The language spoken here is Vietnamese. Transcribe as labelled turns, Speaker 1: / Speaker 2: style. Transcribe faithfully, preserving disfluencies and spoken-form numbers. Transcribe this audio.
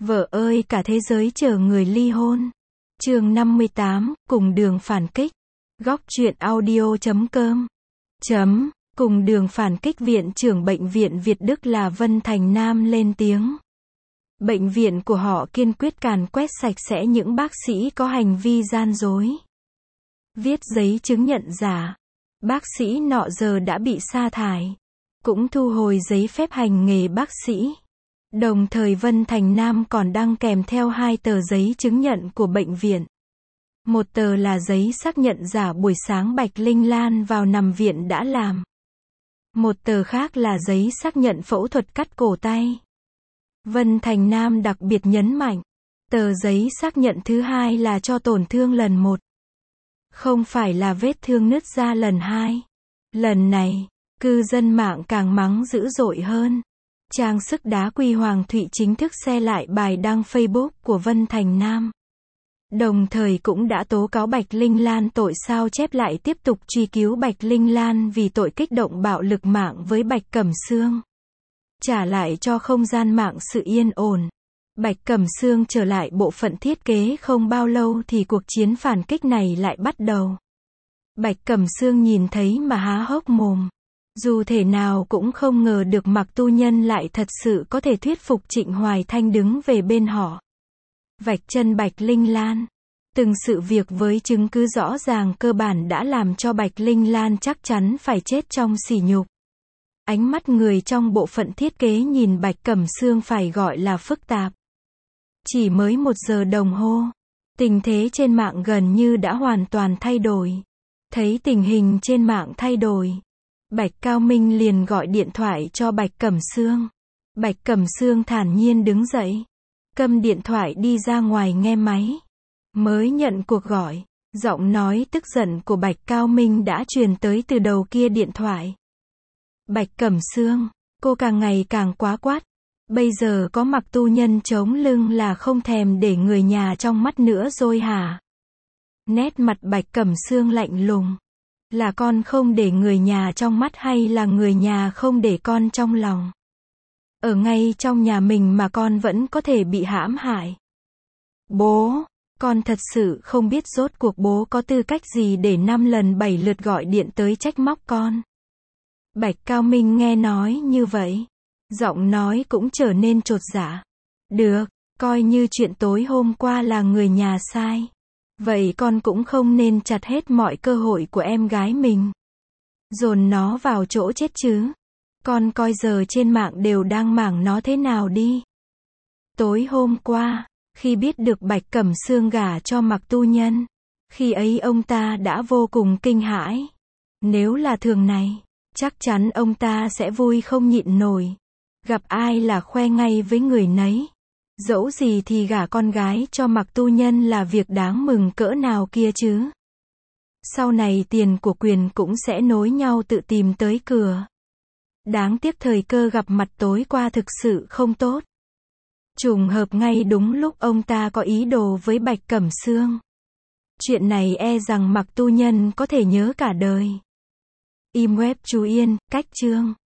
Speaker 1: Vợ ơi cả thế giới chờ người ly hôn. Chương năm mươi tám, cùng đường phản kích. Góc truyện audio chấm com. Chấm, cùng đường phản kích. Viện trưởng bệnh viện Việt Đức là Vân Thành Nam lên tiếng. Bệnh viện của họ kiên quyết càn quét sạch sẽ những bác sĩ có hành vi gian dối, viết giấy chứng nhận giả. Bác sĩ nọ giờ đã bị sa thải, cũng thu hồi giấy phép hành nghề bác sĩ. Đồng thời Vân Thành Nam còn đăng kèm theo hai tờ giấy chứng nhận của bệnh viện. Một tờ là giấy xác nhận giả buổi sáng Bạch Linh Lan vào nằm viện đã làm. Một tờ khác là giấy xác nhận phẫu thuật cắt cổ tay. Vân Thành Nam đặc biệt nhấn mạnh, tờ giấy xác nhận thứ hai là cho tổn thương lần một, không phải là vết thương nứt ra lần hai. Lần này, cư dân mạng càng mắng dữ dội hơn. Trang sức đá quy Hoàng Thụy chính thức xe lại bài đăng Facebook của Vân Thành Nam. Đồng thời cũng đã tố cáo Bạch Linh Lan tội sao chép, lại tiếp tục truy cứu Bạch Linh Lan vì tội kích động bạo lực mạng với Bạch Cẩm Sương. Trả lại cho không gian mạng sự yên ổn. Bạch Cẩm Sương trở lại bộ phận thiết kế không bao lâu thì cuộc chiến phản kích này lại bắt đầu. Bạch Cẩm Sương nhìn thấy mà há hốc mồm. Dù thể nào cũng không ngờ được Mạc Tu Nhân lại thật sự có thể thuyết phục Trịnh Hoài Thanh đứng về bên họ. Vạch chân Bạch Linh Lan. Từng sự việc với chứng cứ rõ ràng cơ bản đã làm cho Bạch Linh Lan chắc chắn phải chết trong sỉ nhục. Ánh mắt người trong bộ phận thiết kế nhìn Bạch Cẩm Sương phải gọi là phức tạp. Chỉ mới một giờ đồng hồ, tình thế trên mạng gần như đã hoàn toàn thay đổi. Thấy tình hình trên mạng thay đổi, Bạch Cao Minh liền gọi điện thoại cho Bạch Cẩm Sương. Bạch Cẩm Sương thản nhiên đứng dậy, cầm điện thoại đi ra ngoài nghe máy. Mới nhận cuộc gọi, giọng nói tức giận của Bạch Cao Minh đã truyền tới từ đầu kia điện thoại. Bạch Cẩm Sương, cô càng ngày càng quá quát. Bây giờ có Mạc Tu Nhân chống lưng là không thèm để người nhà trong mắt nữa rồi hả? Nét mặt Bạch Cẩm Sương lạnh lùng. Là con không để người nhà trong mắt hay là người nhà không để con trong lòng? Ở ngay trong nhà mình mà con vẫn có thể bị hãm hại. Bố, con thật sự không biết rốt cuộc bố có tư cách gì để năm lần bảy lượt gọi điện tới trách móc con. Bạch Cao Minh nghe nói như vậy, giọng nói cũng trở nên chột dạ. Được, coi như chuyện tối hôm qua là người nhà sai. Vậy con cũng không nên chặt hết mọi cơ hội của em gái mình, dồn nó vào chỗ chết chứ. Con coi giờ trên mạng đều đang mảng nó thế nào đi. Tối hôm qua, khi biết được Bạch Cẩm Sương gả cho Mạc Tu Nhân, khi ấy ông ta đã vô cùng kinh hãi. Nếu là thường này, chắc chắn ông ta sẽ vui không nhịn nổi. Gặp ai là khoe ngay với người nấy. Dẫu gì thì gả con gái cho Mạc Tu Nhân là việc đáng mừng cỡ nào kia chứ. Sau này tiền của quyền cũng sẽ nối nhau tự tìm tới cửa. Đáng tiếc thời cơ gặp mặt tối qua thực sự không tốt. Trùng hợp ngay đúng lúc ông ta có ý đồ với Bạch Cẩm Sương. Chuyện này e rằng Mạc Tu Nhân có thể nhớ cả đời. Im web chú Yên, cách chương.